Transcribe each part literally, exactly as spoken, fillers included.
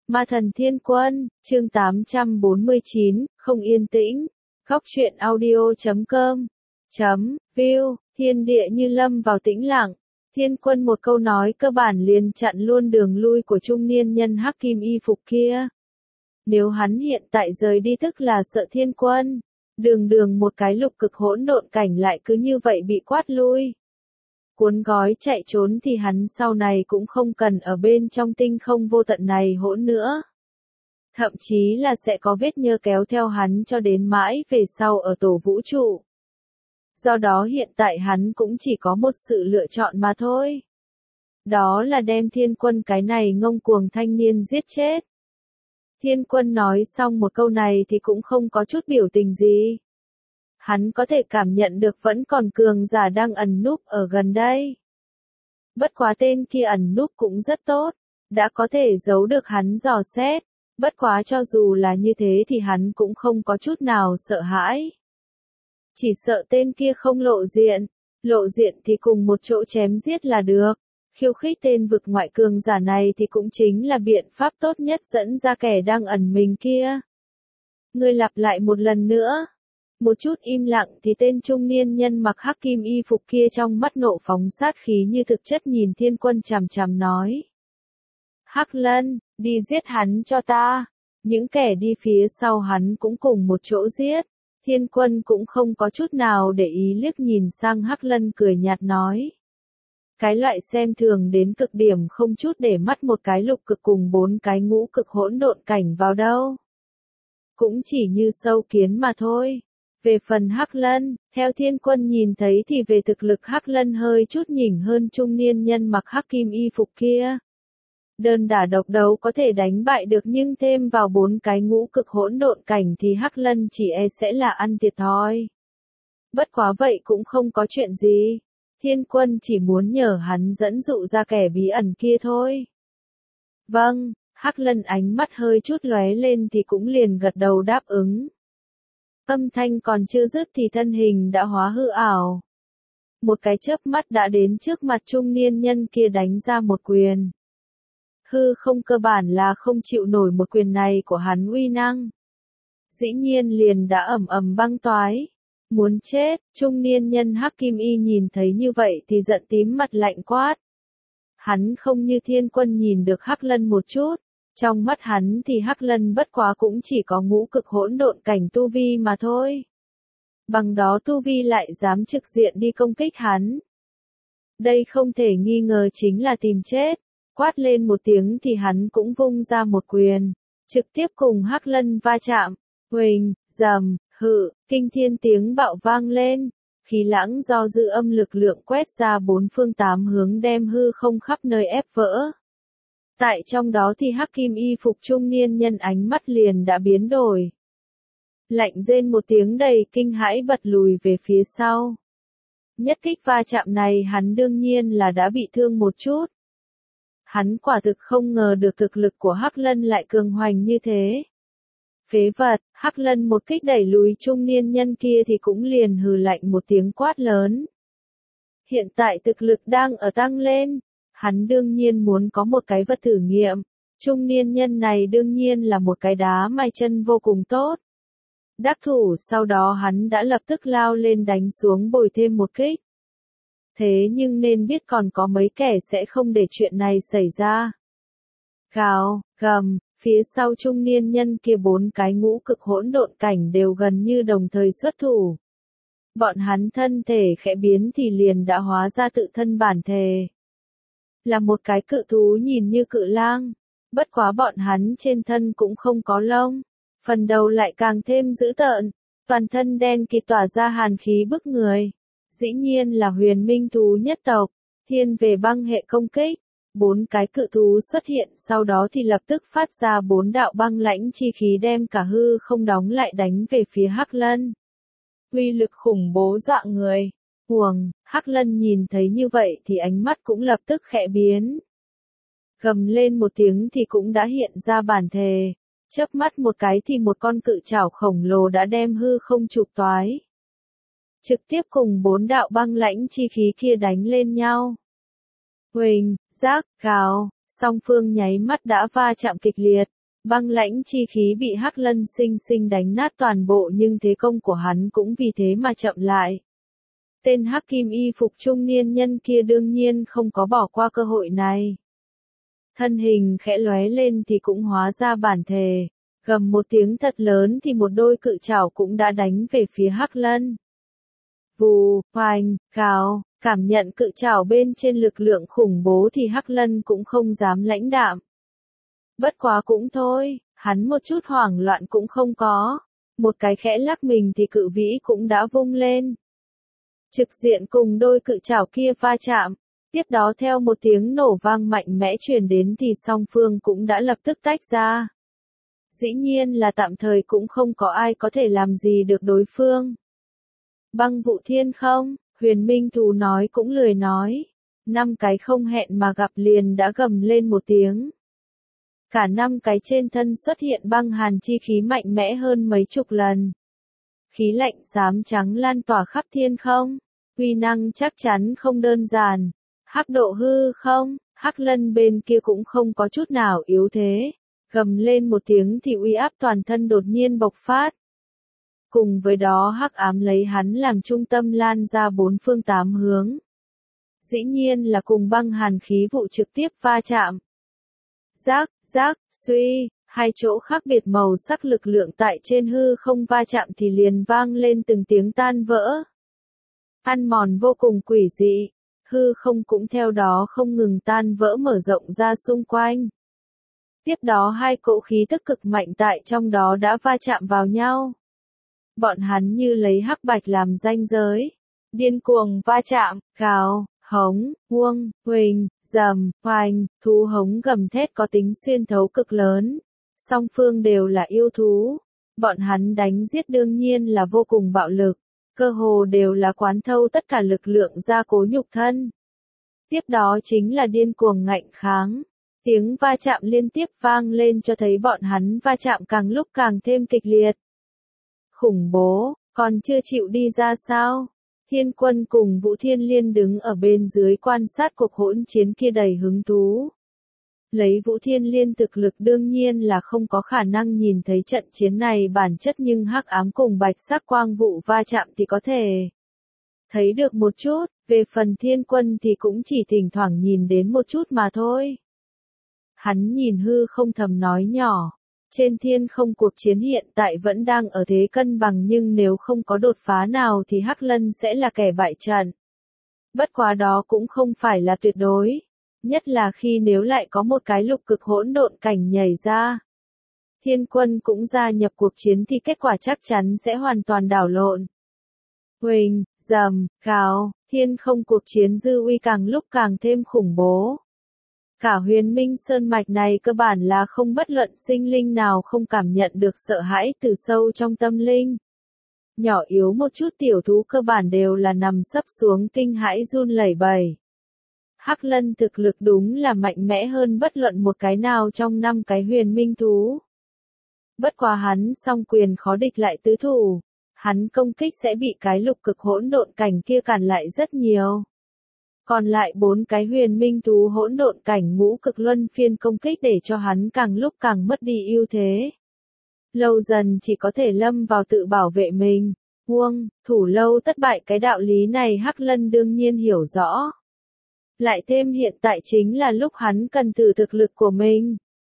Ma thần thiên quân, chương tám trăm bốn mươi chín, không yên tĩnh. Góc truyện audio chấm com chấm view, thiên địa như lâm vào tĩnh lặng. Thiên quân một câu nói cơ bản liền chặn luôn đường lui của trung niên nhân hắc kim y phục kia. Nếu hắn hiện tại rời đi tức là sợ thiên quân. Đường đường một cái lục cực hỗn độn cảnh lại cứ như vậy bị quát lui. Cuốn gói chạy trốn thì hắn sau này cũng không cần ở bên trong tinh không vô tận này hỗn nữa. Thậm chí là sẽ có vết nhơ kéo theo hắn cho đến mãi về sau ở tổ vũ trụ. Do đó hiện tại hắn cũng chỉ có một sự lựa chọn mà thôi. Đó là đem thiên quân cái này ngông cuồng thanh niên giết chết. Thiên quân nói xong một câu này thì cũng không có chút biểu tình gì. Hắn có thể cảm nhận được vẫn còn cường giả đang ẩn núp ở gần đây. Bất quá tên kia ẩn núp cũng rất tốt, đã có thể giấu được hắn dò xét. Bất quá cho dù là như thế thì hắn cũng không có chút nào sợ hãi. Chỉ sợ tên kia không lộ diện, lộ diện thì cùng một chỗ chém giết là được. Khiêu khích tên vực ngoại cường giả này thì cũng chính là biện pháp tốt nhất dẫn ra kẻ đang ẩn mình kia. Ngươi lặp lại một lần nữa. Một chút im lặng thì tên trung niên nhân mặc hắc kim y phục kia trong mắt nộ phóng sát khí như thực chất nhìn thiên quân chằm chằm nói. Hắc Lân, đi giết hắn cho ta. Những kẻ đi phía sau hắn cũng cùng một chỗ giết. Thiên quân cũng không có chút nào để ý liếc nhìn sang Hắc Lân cười nhạt nói. Cái loại xem thường đến cực điểm không chút để mắt một cái lục cực cùng bốn cái ngũ cực hỗn độn cảnh vào đâu. Cũng chỉ như sâu kiến mà thôi. Về phần Hắc Lân, theo thiên quân nhìn thấy thì về thực lực Hắc Lân hơi chút nhỉnh hơn trung niên nhân mặc hắc kim y phục kia. Đơn đả độc đấu có thể đánh bại được nhưng thêm vào bốn cái ngũ cực hỗn độn cảnh thì Hắc Lân chỉ e sẽ là ăn thiệt thòi. Bất quá vậy cũng không có chuyện gì. Thiên quân chỉ muốn nhờ hắn dẫn dụ ra kẻ bí ẩn kia thôi. Vâng, Hắc Lân ánh mắt hơi chút lóe lên thì cũng liền gật đầu đáp ứng. Âm thanh còn chưa dứt thì thân hình đã hóa hư ảo. Một cái chớp mắt đã đến trước mặt trung niên nhân kia đánh ra một quyền. Hư không cơ bản là không chịu nổi một quyền này của hắn uy năng. Dĩ nhiên liền đã ầm ầm băng toái. Muốn chết, trung niên nhân hắc kim y nhìn thấy như vậy thì giận tím mặt lạnh quát. Hắn không như thiên quân nhìn được Hắc Lân một chút. Trong mắt hắn thì Hắc Lân bất quá cũng chỉ có ngũ cực hỗn độn cảnh tu vi mà thôi. Bằng đó tu vi lại dám trực diện đi công kích hắn. Đây không thể nghi ngờ chính là tìm chết. Quát lên một tiếng thì hắn cũng vung ra một quyền. Trực tiếp cùng Hắc Lân va chạm. Huỳnh, rầm, hự, kinh thiên tiếng bạo vang lên. Khí lãng do dư âm lực lượng quét ra bốn phương tám hướng đem hư không khắp nơi ép vỡ. Tại trong đó thì hắc kim y phục trung niên nhân ánh mắt liền đã biến đổi. Lạnh rên một tiếng đầy kinh hãi bật lùi về phía sau. Nhất kích va chạm này hắn đương nhiên là đã bị thương một chút. Hắn quả thực không ngờ được thực lực của Hắc Lân lại cường hoành như thế. Phế vật, Hắc Lân một kích đẩy lùi trung niên nhân kia thì cũng liền hừ lạnh một tiếng quát lớn. Hiện tại thực lực đang ở tăng lên. Hắn đương nhiên muốn có một cái vật thử nghiệm. Trung niên nhân này đương nhiên là một cái đá mai chân vô cùng tốt. Đắc thủ sau đó hắn đã lập tức lao lên đánh xuống bồi thêm một kích. Thế nhưng nên biết còn có mấy kẻ sẽ không để chuyện này xảy ra. Gào, gầm, phía sau trung niên nhân kia bốn cái ngũ cực hỗn độn cảnh đều gần như đồng thời xuất thủ. Bọn hắn thân thể khẽ biến thì liền đã hóa ra tự thân bản thể. Là một cái cự thú nhìn như cự lang. Bất quá bọn hắn trên thân cũng không có lông. Phần đầu lại càng thêm dữ tợn. Toàn thân đen kịt tỏa ra hàn khí bức người. Dĩ nhiên là huyền minh thú nhất tộc. Thiên về băng hệ công kích. Bốn cái cự thú xuất hiện sau đó thì lập tức phát ra bốn đạo băng lãnh chi khí đem cả hư không đóng lại đánh về phía Hắc Lân. Uy lực khủng bố dọa người. Huồng, Hắc Lân nhìn thấy như vậy thì ánh mắt cũng lập tức khẽ biến. Gầm lên một tiếng thì cũng đã hiện ra bản thể. Chớp mắt một cái thì một con cự trảo khổng lồ đã đem hư không chụp toái. Trực tiếp cùng bốn đạo băng lãnh chi khí kia đánh lên nhau. Huỳnh, giác, gào, song phương nháy mắt đã va chạm kịch liệt. Băng lãnh chi khí bị Hắc Lân sinh sinh đánh nát toàn bộ nhưng thế công của hắn cũng vì thế mà chậm lại. Tên Hắc Kim y phục trung niên nhân kia đương nhiên không có bỏ qua cơ hội này. Thân hình khẽ lóe lên thì cũng hóa ra bản thể, gầm một tiếng thật lớn thì một đôi cự trảo cũng đã đánh về phía Hắc Lân. Vù, hoành, cào, cảm nhận cự trảo bên trên lực lượng khủng bố thì Hắc Lân cũng không dám lãnh đạm. Bất quá cũng thôi, hắn một chút hoảng loạn cũng không có. Một cái khẽ lắc mình thì cự vĩ cũng đã vung lên. Trực diện cùng đôi cự trảo kia va chạm. Tiếp đó theo một tiếng nổ vang mạnh mẽ truyền đến thì song phương cũng đã lập tức tách ra. Dĩ nhiên là tạm thời cũng không có ai có thể làm gì được đối phương. Băng vụ thiên không, Huyền Minh Thú nói cũng lười nói. Năm cái không hẹn mà gặp liền đã gầm lên một tiếng. Cả năm cái trên thân xuất hiện băng hàn chi khí mạnh mẽ hơn mấy chục lần. Khí lạnh xám trắng lan tỏa khắp thiên không. Uy năng chắc chắn không đơn giản. Hắc độ hư không, Hắc Lân bên kia cũng không có chút nào yếu thế. Gầm lên một tiếng thì uy áp toàn thân đột nhiên bộc phát. Cùng với đó hắc ám lấy hắn làm trung tâm lan ra bốn phương tám hướng. Dĩ nhiên là cùng băng hàn khí vụ trực tiếp va chạm. Rác, rác, suy, hai chỗ khác biệt màu sắc lực lượng tại trên hư không va chạm thì liền vang lên từng tiếng tan vỡ. Ăn mòn vô cùng quỷ dị, hư không cũng theo đó không ngừng tan vỡ mở rộng ra xung quanh. Tiếp đó hai cỗ khí tức cực mạnh tại trong đó đã va chạm vào nhau. Bọn hắn như lấy hắc bạch làm ranh giới. Điên cuồng va chạm, gào, hống, huông, huỳnh, rầm, hoành, thú hống gầm thét có tính xuyên thấu cực lớn. Song phương đều là yêu thú. Bọn hắn đánh giết đương nhiên là vô cùng bạo lực. Cơ hồ đều là quán thâu tất cả lực lượng ra cố nhục thân. Tiếp đó chính là điên cuồng ngạnh kháng. Tiếng va chạm liên tiếp vang lên cho thấy bọn hắn va chạm càng lúc càng thêm kịch liệt. Khủng bố, còn chưa chịu đi ra sao? Thiên Quân cùng Vũ Thiên Liên đứng ở bên dưới quan sát cuộc hỗn chiến kia đầy hứng thú. Lấy Vũ Thiên Liên thực lực đương nhiên là không có khả năng nhìn thấy trận chiến này bản chất nhưng hắc ám cùng bạch sắc quang vụ va chạm thì có thể thấy được một chút, về phần Thiên Quân thì cũng chỉ thỉnh thoảng nhìn đến một chút mà thôi. Hắn nhìn hư không thầm nói nhỏ, trên thiên không cuộc chiến hiện tại vẫn đang ở thế cân bằng nhưng nếu không có đột phá nào thì Hắc Lân sẽ là kẻ bại trận. Bất quá đó cũng không phải là tuyệt đối, nhất là khi nếu lại có một cái lục cực hỗn độn cảnh nhảy ra. Thiên Quân cũng gia nhập cuộc chiến thì kết quả chắc chắn sẽ hoàn toàn đảo lộn. Huỳnh, rầm, gào, thiên không cuộc chiến dư uy càng lúc càng thêm khủng bố. Cả Huyền Minh Sơn mạch này cơ bản là không bất luận sinh linh nào không cảm nhận được sợ hãi từ sâu trong tâm linh. Nhỏ yếu một chút tiểu thú cơ bản đều là nằm sấp xuống kinh hãi run lẩy bẩy. Hắc Lân thực lực đúng là mạnh mẽ hơn bất luận một cái nào trong năm cái huyền minh thú. Bất quá hắn song quyền khó địch lại tứ thủ. Hắn công kích sẽ bị cái lục cực hỗn độn cảnh kia cản lại rất nhiều. Còn lại bốn cái huyền minh thú hỗn độn cảnh ngũ cực luân phiên công kích để cho hắn càng lúc càng mất đi ưu thế. Lâu dần chỉ có thể lâm vào tự bảo vệ mình. Huông, thủ lâu thất bại cái đạo lý này Hắc Lân đương nhiên hiểu rõ. Lại thêm hiện tại chính là lúc hắn cần thử thực lực của mình.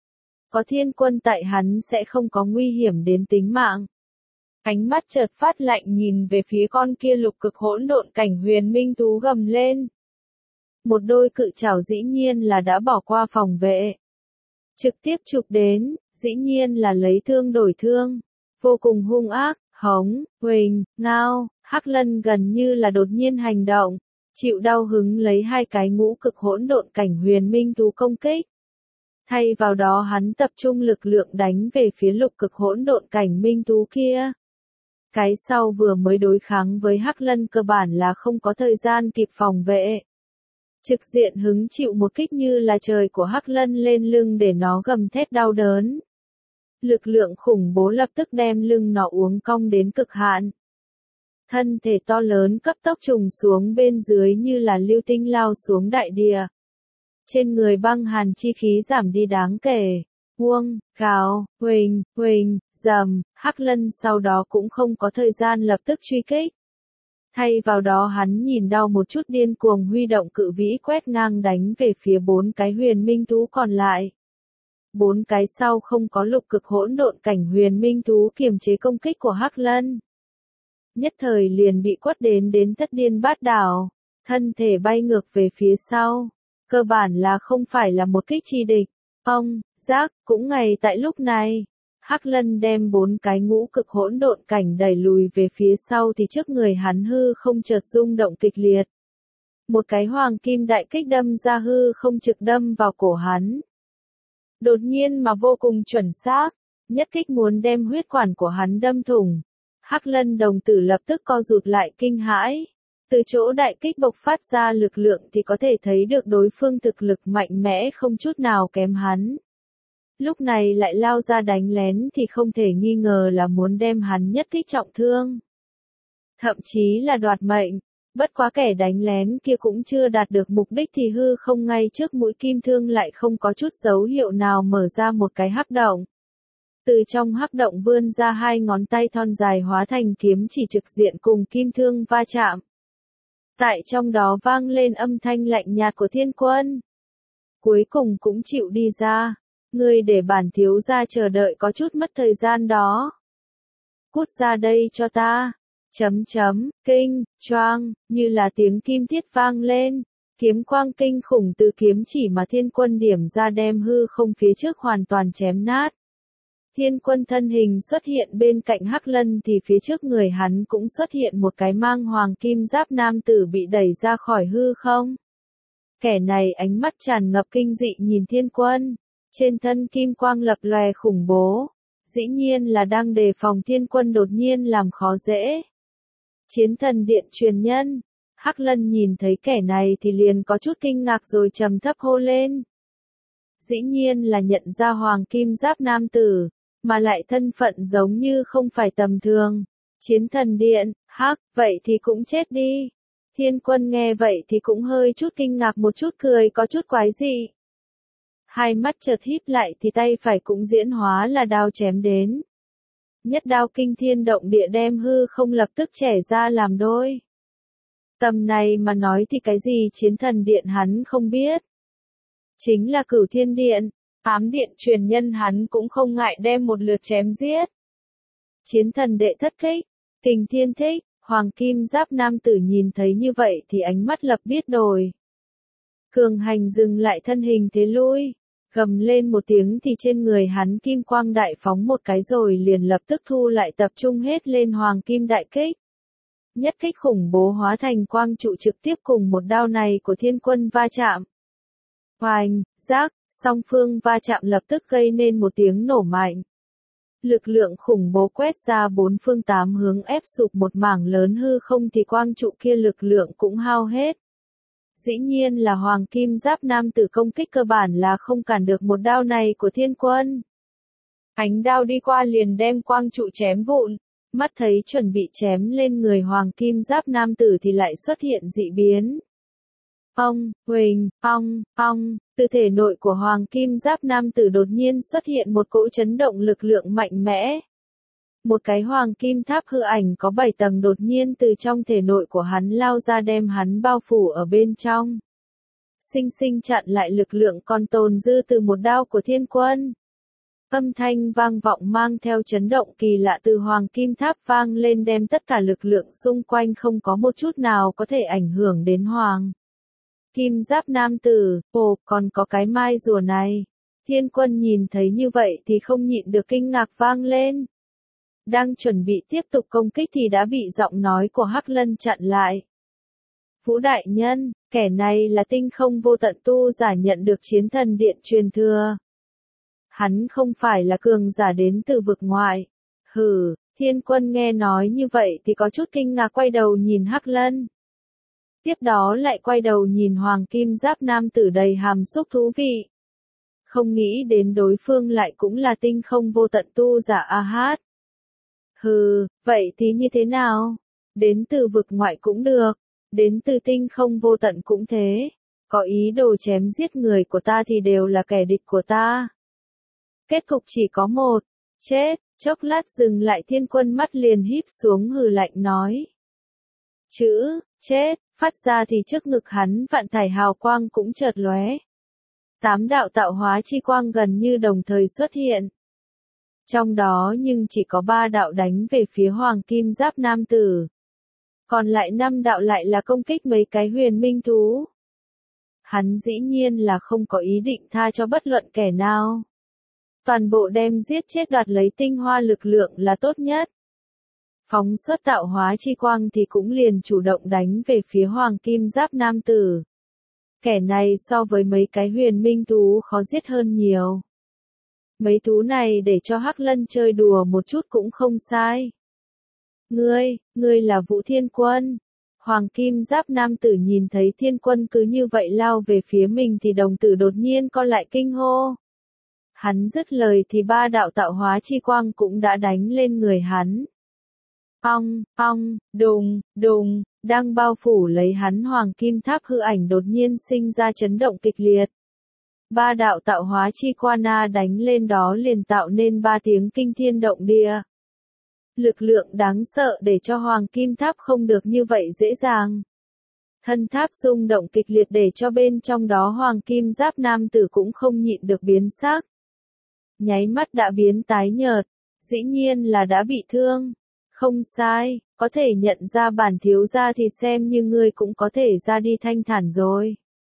Có Thiên Quân tại hắn sẽ không có nguy hiểm đến tính mạng. Ánh mắt chợt phát lạnh nhìn về phía con kia lục cực hỗn độn cảnh huyền minh thú gầm lên. Một đôi cự trảo dĩ nhiên là đã bỏ qua phòng vệ. Trực tiếp chụp đến, dĩ nhiên là lấy thương đổi thương. Vô cùng hung ác, hống, huỳnh, ngao, Hắc Lân gần như là đột nhiên hành động. Chịu đau hứng lấy hai cái ngũ cực hỗn độn cảnh huyền minh thú công kích. Thay vào đó hắn tập trung lực lượng đánh về phía lục cực hỗn độn cảnh minh thú kia. Cái sau vừa mới đối kháng với Hắc Lân cơ bản là không có thời gian kịp phòng vệ. Trực diện hứng chịu một kích như là trời của Hắc Lân lên lưng để nó gầm thét đau đớn. Lực lượng khủng bố lập tức đem lưng nó uốn cong đến cực hạn. Thân thể to lớn cấp tốc trùng xuống bên dưới như là lưu tinh lao xuống đại địa. Trên người băng hàn chi khí giảm đi đáng kể. Uông, gào, huỳnh, huỳnh, rầm, Hắc Lân sau đó cũng không có thời gian lập tức truy kích. Thay vào đó hắn nhìn đau một chút điên cuồng huy động cự vĩ quét ngang đánh về phía bốn cái huyền minh thú còn lại. Bốn cái sau không có lục cực hỗn độn cảnh huyền minh thú kiềm chế công kích của Hắc Lân. Nhất thời liền bị quất đến đến thất điên bát đảo, thân thể bay ngược về phía sau. Cơ bản là không phải là một kích chi địch. Ông, giác, cũng ngay tại lúc này. Hắc Lân đem bốn cái ngũ cực hỗn độn cảnh đẩy lùi về phía sau thì trước người hắn hư không chợt rung động kịch liệt. Một cái hoàng kim đại kích đâm ra hư không trực đâm vào cổ hắn. Đột nhiên mà vô cùng chuẩn xác, nhất kích muốn đem huyết quản của hắn đâm thủng. Hắc Lân đồng tử lập tức co rụt lại kinh hãi. Từ chỗ đại kích bộc phát ra lực lượng thì có thể thấy được đối phương thực lực mạnh mẽ không chút nào kém hắn. Lúc này lại lao ra đánh lén thì không thể nghi ngờ là muốn đem hắn nhất kích trọng thương. Thậm chí là đoạt mệnh, bất quá kẻ đánh lén kia cũng chưa đạt được mục đích thì hư không ngay trước mũi kim thương lại không có chút dấu hiệu nào mở ra một cái hắc động. Từ trong hắc động vươn ra hai ngón tay thon dài hóa thành kiếm chỉ trực diện cùng kim thương va chạm. Tại trong đó vang lên âm thanh lạnh nhạt của Thiên Quân. Cuối cùng cũng chịu đi ra. Ngươi để bản thiếu gia chờ đợi có chút mất thời gian đó. Cút ra đây cho ta. Chấm chấm, kinh, choang, như là tiếng kim thiết vang lên. Kiếm quang kinh khủng từ kiếm chỉ mà Thiên Quân điểm ra đem hư không phía trước hoàn toàn chém nát. Thiên Quân thân hình xuất hiện bên cạnh Hắc Lân thì phía trước người hắn cũng xuất hiện một cái mang hoàng kim giáp nam tử bị đẩy ra khỏi hư không. Kẻ này ánh mắt tràn ngập kinh dị nhìn Thiên Quân, trên thân kim quang lập lòe khủng bố, dĩ nhiên là đang đề phòng Thiên Quân đột nhiên làm khó dễ. Chiến thần điện truyền nhân, Hắc Lân nhìn thấy kẻ này thì liền có chút kinh ngạc rồi trầm thấp hô lên. Dĩ nhiên là nhận ra hoàng kim giáp nam tử. Mà lại thân phận giống như không phải tầm thường. Chiến thần điện, hắc, vậy thì cũng chết đi. Thiên Quân nghe vậy thì cũng hơi chút kinh ngạc một chút cười có chút quái dị. Hai mắt chợt híp lại thì tay phải cũng diễn hóa là đao chém đến. Nhất đao kinh thiên động địa đem hư không lập tức chẻ ra làm đôi. Tầm này mà nói thì cái gì chiến thần điện hắn không biết. Chính là Cửu Thiên Điện. Ám điện truyền nhân hắn cũng không ngại đem một lượt chém giết. Chiến thần đệ thất kích, kình thiên thích, hoàng kim giáp nam tử nhìn thấy như vậy thì ánh mắt lập biết đổi. Cường hành dừng lại thân hình thế lui, gầm lên một tiếng thì trên người hắn kim quang đại phóng một cái rồi liền lập tức thu lại tập trung hết lên hoàng kim đại kích. Nhất kích khủng bố hóa thành quang trụ trực tiếp cùng một đao này của Thiên Quân va chạm. Hoành, giác, song phương va chạm lập tức gây nên một tiếng nổ mạnh. Lực lượng khủng bố quét ra bốn phương tám hướng ép sụp một mảng lớn hư không thì quang trụ kia lực lượng cũng hao hết. Dĩ nhiên là hoàng kim giáp nam tử công kích cơ bản là không cản được một đao này của Thiên Quân. Ánh đao đi qua liền đem quang trụ chém vụn, mắt thấy chuẩn bị chém lên người hoàng kim giáp nam tử thì lại xuất hiện dị biến. Ong, huỳnh, ong, ong, từ thể nội của hoàng kim giáp nam tử đột nhiên xuất hiện một cỗ chấn động lực lượng mạnh mẽ. Một cái hoàng kim tháp hư ảnh có bảy tầng đột nhiên từ trong thể nội của hắn lao ra đem hắn bao phủ ở bên trong. Sinh sinh chặn lại lực lượng còn tồn dư từ một đao của Thiên Quân. Âm thanh vang vọng mang theo chấn động kỳ lạ từ hoàng kim tháp vang lên đem tất cả lực lượng xung quanh không có một chút nào có thể ảnh hưởng đến hoàng. Kim giáp nam tử, ồ, còn có cái mai rùa này. Thiên Quân nhìn thấy như vậy thì không nhịn được kinh ngạc vang lên. Đang chuẩn bị tiếp tục công kích thì đã bị giọng nói của Hắc Lân chặn lại. Vũ đại nhân, kẻ này là tinh không vô tận tu giả nhận được chiến thần điện truyền thừa. Hắn không phải là cường giả đến từ vực ngoại. Hừ, Thiên Quân nghe nói như vậy thì có chút kinh ngạc quay đầu nhìn Hắc Lân. Tiếp đó lại quay đầu nhìn hoàng kim giáp nam tử đầy hàm xúc thú vị. Không nghĩ đến đối phương lại cũng là tinh không vô tận tu giả a hát. Hừ, vậy thì như thế nào? Đến từ vực ngoại cũng được, đến từ tinh không vô tận cũng thế. Có ý đồ chém giết người của ta thì đều là kẻ địch của ta. Kết cục chỉ có một, chết. Chốc lát dừng lại Thiên Quân mắt liền híp xuống hừ lạnh nói. Chữ, chết, phát ra thì trước ngực hắn vạn thải hào quang cũng chợt lóe. Tám đạo tạo hóa chi quang gần như đồng thời xuất hiện. Trong đó nhưng chỉ có ba đạo đánh về phía hoàng kim giáp nam tử. Còn lại năm đạo lại là công kích mấy cái huyền minh thú. Hắn dĩ nhiên là không có ý định tha cho bất luận kẻ nào. Toàn bộ đem giết chết đoạt lấy tinh hoa lực lượng là tốt nhất. Phóng xuất tạo hóa chi quang thì cũng liền chủ động đánh về phía hoàng kim giáp nam tử. Kẻ này so với mấy cái huyền minh thú khó giết hơn nhiều. Mấy thú này để cho Hắc Lân chơi đùa một chút cũng không sai. Ngươi, ngươi là Vũ Thiên Quân. Hoàng kim giáp nam tử nhìn thấy Thiên Quân cứ như vậy lao về phía mình thì đồng tử đột nhiên co lại kinh hô. Hắn dứt lời thì ba đạo tạo hóa chi quang cũng đã đánh lên người hắn. Ong, ong, đùng, đùng, đang bao phủ lấy hắn hoàng kim tháp hư ảnh đột nhiên sinh ra chấn động kịch liệt. Ba đạo tạo hóa chi quang na đánh lên đó liền tạo nên ba tiếng kinh thiên động địa. Lực lượng đáng sợ để cho hoàng kim tháp không được như vậy dễ dàng. Thân tháp rung động kịch liệt để cho bên trong đó hoàng kim giáp nam tử cũng không nhịn được biến sắc. Nháy mắt đã biến tái nhợt, dĩ nhiên là đã bị thương. Không sai, có thể nhận ra bản thiếu gia thì xem như ngươi cũng có thể ra đi thanh thản rồi.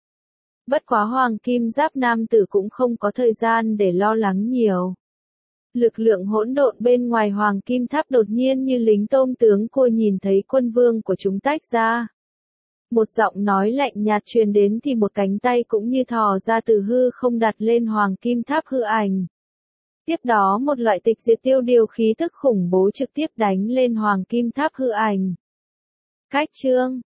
Bất quá hoàng kim giáp nam tử cũng không có thời gian để lo lắng nhiều. Lực lượng hỗn độn bên ngoài hoàng kim tháp đột nhiên như lính tôm tướng cua nhìn thấy quân vương của chúng tách ra. Một giọng nói lạnh nhạt truyền đến thì một cánh tay cũng như thò ra từ hư không đặt lên hoàng kim tháp hư ảnh. Tiếp đó một loại tịch diệt tiêu điều khí tức khủng bố trực tiếp đánh lên hoàng kim tháp hư ảnh. Cách chương